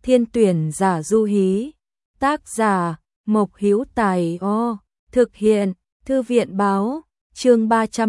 Thiên tuyển giả du hí. Tác giả Mộc Hữu Tài. Thực hiện Thư viện báo. Chương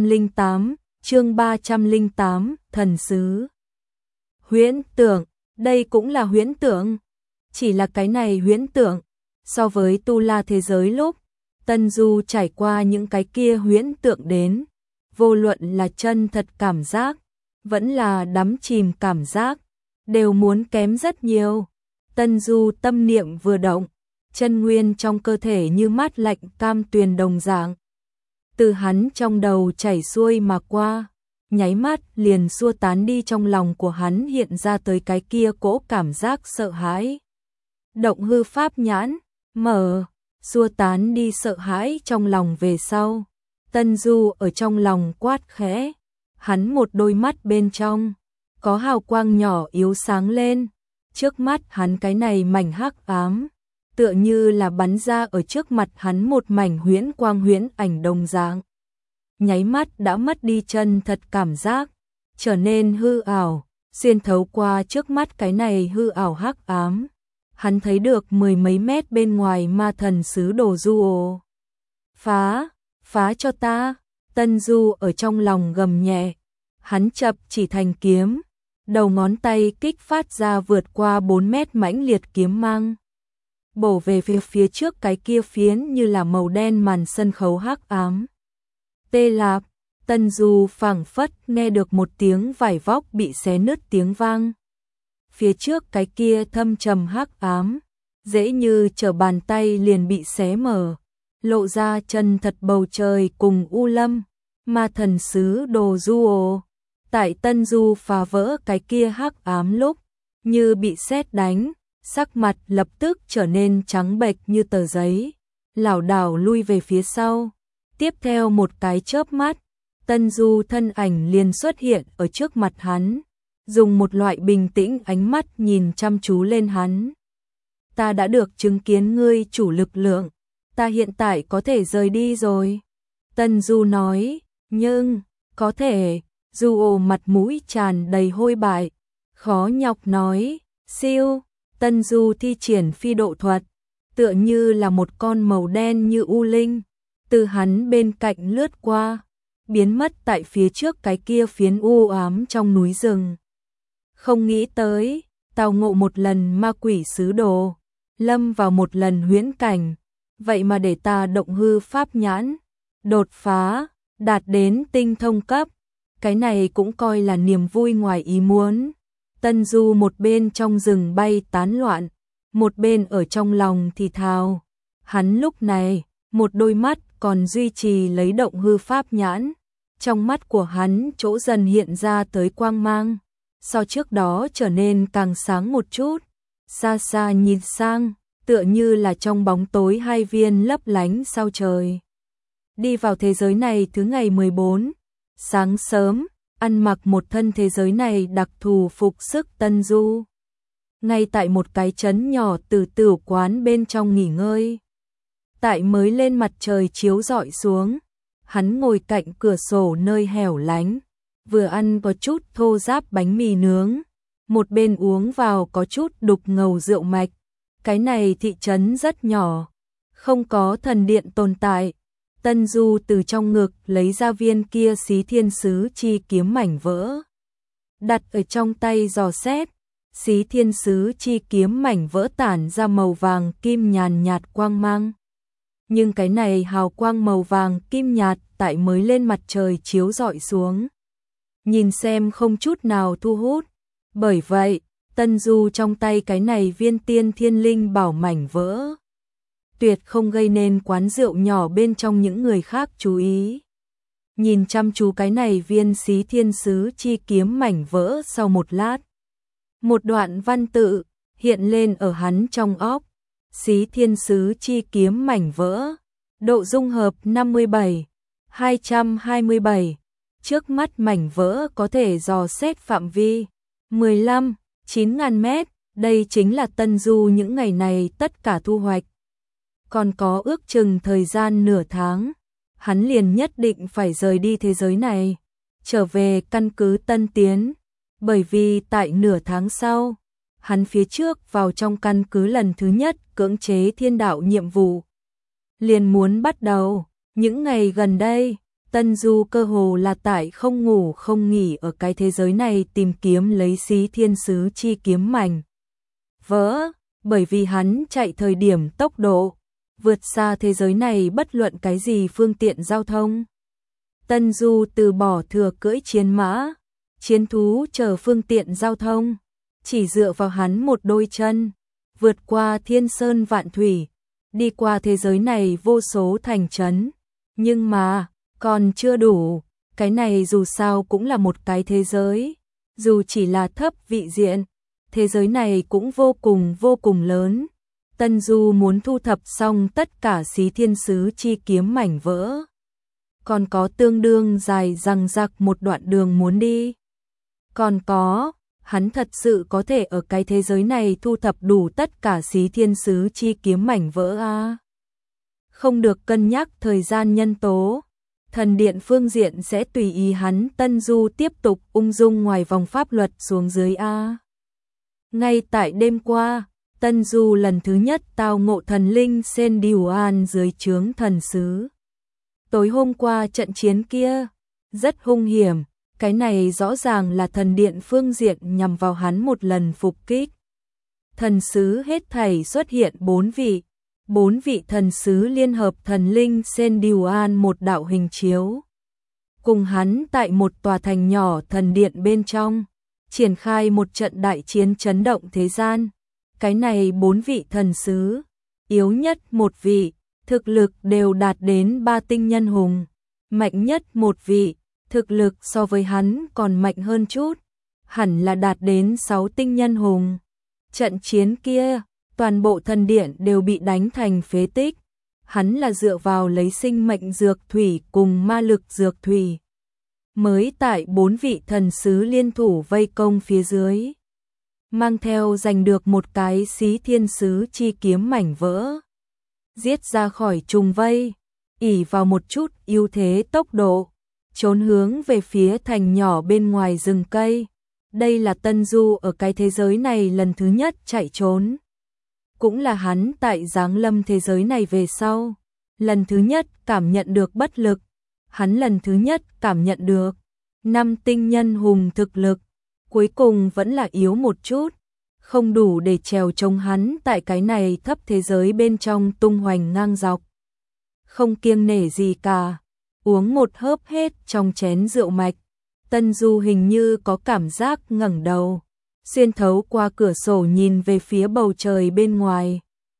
308, thần sứ. Huyễn tưởng, đây cũng là huyễn tưởng. Chỉ là cái này huyễn tưởng, so với tu la thế giới lúc Tân Du trải qua những cái kia huyễn tượng đến, vô luận là chân thật cảm giác, vẫn là đắm chìm cảm giác, đều muốn kém rất nhiều. Tân Du tâm niệm vừa động, chân nguyên trong cơ thể như mát lạnh cam tuyền đồng dạng, từ hắn trong đầu chảy xuôi mà qua, nháy mắt liền xua tán đi trong lòng của hắn hiện ra tới cái kia cỗ cảm giác sợ hãi. Động hư pháp nhãn, mở, xua tán đi sợ hãi trong lòng về sau. Tân Du ở trong lòng quát khẽ, hắn một đôi mắt bên trong, có hào quang nhỏ yếu sáng lên, trước mắt hắn cái này mảnh hắc ám, tựa như là bắn ra ở trước mặt hắn một mảnh huyễn quang huyễn ảnh đồng dạng. Nháy mắt đã mất đi chân thật cảm giác, trở nên hư ảo, xuyên thấu qua trước mắt cái này hư ảo hắc ám. Hắn thấy được mười mấy mét bên ngoài ma thần sứ Đồ Du ồ. Phá cho ta, Tân Du ở trong lòng gầm nhẹ, hắn chập chỉ thành kiếm, đầu ngón tay kích phát ra vượt qua 4 mét mãnh liệt kiếm mang. Bổ về phía trước cái kia phiến như là màu đen màn sân khấu hắc ám. Tê lạp, Tân Du phảng phất nghe được một tiếng vải vóc bị xé nứt tiếng vang. Phía trước cái kia thâm trầm hắc ám, dễ như trở bàn tay liền bị xé mở, lộ ra chân thật bầu trời cùng u lâm, ma thần sứ Đồ Du ồ. Tại Tân Du phá vỡ cái kia hắc ám lúc, như bị sét đánh, sắc mặt lập tức trở nên trắng bệch như tờ giấy, lảo đảo lui về phía sau. Tiếp theo một cái chớp mắt, Tân Du thân ảnh liền xuất hiện ở trước mặt hắn, dùng một loại bình tĩnh ánh mắt nhìn chăm chú lên hắn. Ta đã được chứng kiến ngươi chủ lực lượng, ta hiện tại có thể rời đi rồi. Tân Du nói, nhưng, có thể, Du ồ mặt mũi tràn đầy hôi bại, khó nhọc nói, siêu, Tân Du thi triển phi độ thuật, tựa như là một con màu đen như u linh, từ hắn bên cạnh lướt qua, biến mất tại phía trước cái kia phiến u ám trong núi rừng. Không nghĩ tới, tao ngộ một lần ma quỷ sứ đồ, lâm vào một lần huyễn cảnh, vậy mà để ta động hư pháp nhãn, đột phá, đạt đến tinh thông cấp, cái này cũng coi là niềm vui ngoài ý muốn. Tân Du một bên trong rừng bay tán loạn, một bên ở trong lòng thì thào, hắn lúc này, một đôi mắt còn duy trì lấy động hư pháp nhãn, trong mắt của hắn chỗ dần hiện ra tới quang mang, so trước đó trở nên càng sáng một chút, xa xa nhìn sang, tựa như là trong bóng tối hai viên lấp lánh sao trời. Đi vào thế giới này thứ ngày 14, sáng sớm, ăn mặc một thân thế giới này đặc thù phục sức Tân Du. Ngay tại một cái trấn nhỏ từ tử quán bên trong nghỉ ngơi. Tại mới lên mặt trời chiếu rọi xuống, hắn ngồi cạnh cửa sổ nơi hẻo lánh, vừa ăn có chút thô ráp bánh mì nướng, một bên uống vào có chút đục ngầu rượu mạch. Cái này thị trấn rất nhỏ, không có thần điện tồn tại. Tân Du từ trong ngực lấy ra viên kia xí thiên sứ chi kiếm mảnh vỡ, đặt ở trong tay dò xét. Xí thiên sứ chi kiếm mảnh vỡ tản ra màu vàng kim nhàn nhạt quang mang. Nhưng cái này hào quang màu vàng kim nhạt tại mới lên mặt trời chiếu rọi xuống, nhìn xem không chút nào thu hút. Bởi vậy, Tân Du trong tay cái này viên tiên thiên linh bảo mảnh vỡ, tuyệt không gây nên quán rượu nhỏ bên trong những người khác chú ý. Nhìn chăm chú cái này viên xí thiên sứ chi kiếm mảnh vỡ sau một lát, một đoạn văn tự hiện lên ở hắn trong óc. Xí thiên sứ chi kiếm mảnh vỡ, độ dung hợp 57, 227, trước mắt mảnh vỡ có thể dò xét phạm vi 15, 9.000 mét, đây chính là Tân Du những ngày này tất cả thu hoạch. Còn có ước chừng thời gian nửa tháng, hắn liền nhất định phải rời đi thế giới này, trở về căn cứ Tân Tiến, bởi vì tại nửa tháng sau, hắn phía trước vào trong căn cứ lần thứ nhất cưỡng chế thiên đạo nhiệm vụ. Liền muốn bắt đầu, những ngày gần đây, Tân Du cơ hồ là tại không ngủ không nghỉ ở cái thế giới này tìm kiếm lấy Xí Thiên Sứ chi kiếm mảnh vỡ, bởi vì hắn chạy thời điểm tốc độ vượt xa thế giới này bất luận cái gì phương tiện giao thông. Tân Du từ bỏ thừa cưỡi chiến mã, chiến thú chờ phương tiện giao thông, chỉ dựa vào hắn một đôi chân, vượt qua thiên sơn vạn thủy, đi qua thế giới này vô số thành trấn. Nhưng mà, còn chưa đủ, cái này dù sao cũng là một cái thế giới, dù chỉ là thấp vị diện, thế giới này cũng vô cùng lớn. Tân Du muốn thu thập xong tất cả Xí Thiên Sứ chi kiếm mảnh vỡ. Còn có tương đương dài dằng dặc một đoạn đường muốn đi. Còn có, hắn thật sự có thể ở cái thế giới này thu thập đủ tất cả Xí Thiên Sứ chi kiếm mảnh vỡ à? Không được cân nhắc thời gian nhân tố. Thần điện phương diện sẽ tùy ý hắn. Tân Du tiếp tục ung dung ngoài vòng pháp luật xuống dưới a. Ngay tại đêm qua, Tân Du lần thứ nhất tao ngộ thần linh Sen Điều An dưới trướng thần sứ. Tối hôm qua trận chiến kia rất hung hiểm, cái này rõ ràng là thần điện phương diện nhằm vào hắn một lần phục kích. Thần sứ hết thảy xuất hiện 4 vị thần sứ liên hợp thần linh Sen Điều An một đạo hình chiếu. Cùng hắn tại một tòa thành nhỏ thần điện bên trong, triển khai một trận đại chiến chấn động thế gian. Cái này 4 vị thần sứ, yếu nhất một vị, thực lực đều đạt đến 3 tinh nhân hùng, mạnh nhất một vị, thực lực so với hắn còn mạnh hơn chút, hẳn là đạt đến 6 tinh nhân hùng. Trận chiến kia, toàn bộ thần điện đều bị đánh thành phế tích, hắn là dựa vào lấy sinh mệnh dược thủy cùng ma lực dược thủy, mới tại 4 vị thần sứ liên thủ vây công phía dưới, mang theo giành được một cái Xí Thiên Sứ chi kiếm mảnh vỡ, giết ra khỏi trùng vây, ỷ vào một chút ưu thế tốc độ, trốn hướng về phía thành nhỏ bên ngoài rừng cây. Đây là Tân Du ở cái thế giới này lần thứ nhất chạy trốn, cũng là hắn tại giáng lâm thế giới này về sau, lần thứ nhất cảm nhận được bất lực, hắn lần thứ nhất cảm nhận được 5 tinh nhân hùng thực lực, cuối cùng vẫn là yếu một chút, không đủ để trèo chống hắn tại cái này thấp thế giới bên trong tung hoành ngang dọc. Không kiêng nể gì cả, uống một hớp hết trong chén rượu mạch, Tân Du hình như có cảm giác ngẩng đầu, xuyên thấu qua cửa sổ nhìn về phía bầu trời bên ngoài.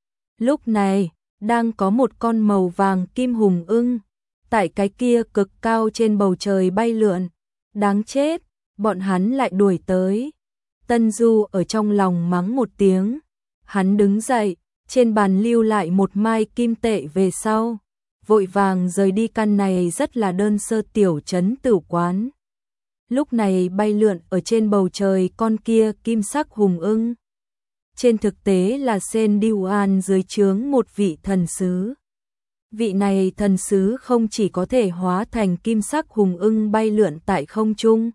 Lúc này, đang có một con màu vàng kim hùng ưng, tại cái kia cực cao trên bầu trời bay lượn. Đáng chết, bọn hắn lại đuổi tới. Tân Du ở trong lòng mắng một tiếng. Hắn đứng dậy, trên bàn lưu lại một mai kim tệ về sau. Vội vàng rời đi căn này rất là đơn sơ tiểu trấn tử quán. Lúc này bay lượn ở trên bầu trời con kia kim sắc hùng ưng. Trên thực tế là Sen Điều An dưới trướng một vị thần sứ. Vị này thần sứ không chỉ có thể hóa thành kim sắc hùng ưng bay lượn tại không trung,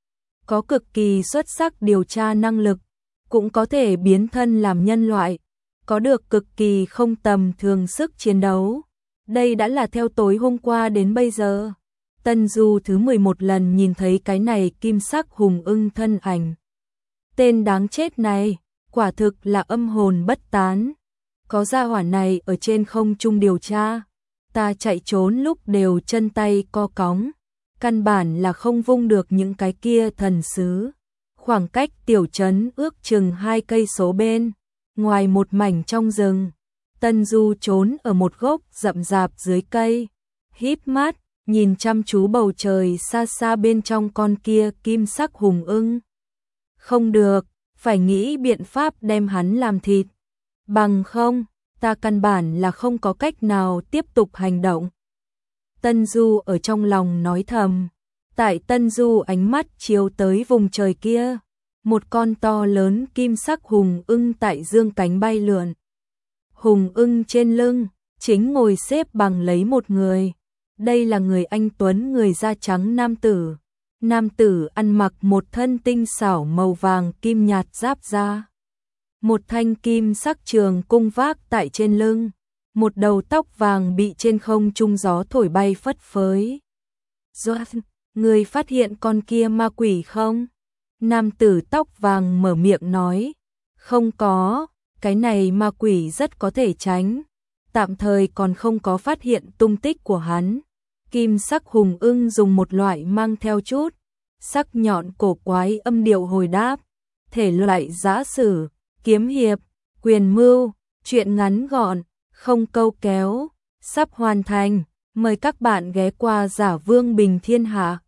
có cực kỳ xuất sắc điều tra năng lực, cũng có thể biến thân làm nhân loại, có được cực kỳ không tầm thường sức chiến đấu. Đây đã là theo tối hôm qua đến bây giờ, Tân Du thứ 11 lần nhìn thấy cái này kim sắc hùng ưng thân ảnh. Tên đáng chết này, quả thực là âm hồn bất tán. Có gia hỏa này ở trên không trung điều tra, ta chạy trốn lúc đều chân tay co cóng, căn bản là không vung được những cái kia thần sứ. Khoảng cách tiểu trấn ước chừng 2 cây số bên, ngoài một mảnh trong rừng, Tân Du trốn ở một gốc rậm rạp dưới cây, híp mắt, nhìn chăm chú bầu trời xa xa bên trong con kia kim sắc hùng ưng. Không được, phải nghĩ biện pháp đem hắn làm thịt. Bằng không, ta căn bản là không có cách nào tiếp tục hành động. Tân Du ở trong lòng nói thầm. Tại Tân Du ánh mắt chiếu tới vùng trời kia, một con to lớn kim sắc hùng ưng tại dương cánh bay lượn. Hùng ưng trên lưng, chính ngồi xếp bằng lấy một người. Đây là người anh tuấn người da trắng nam tử. Nam tử ăn mặc một thân tinh xảo màu vàng kim nhạt giáp da. một thanh kim sắc trường cung vác tại trên lưng, một đầu tóc vàng bị trên không trung gió thổi bay phất phới. Doan, người phát hiện con kia ma quỷ không? Nam tử tóc vàng mở miệng nói, không có, cái này ma quỷ rất có thể tránh, tạm thời còn không có phát hiện tung tích của hắn. Kim sắc hùng ưng dùng một loại mang theo chút sắc nhọn cổ quái âm điệu hồi đáp, thể loại giã sử, kiếm hiệp, quyền mưu, truyện ngắn gọn, không câu kéo, sắp hoàn thành, mời các bạn ghé qua Giả Vương Bình Thiên Hạ.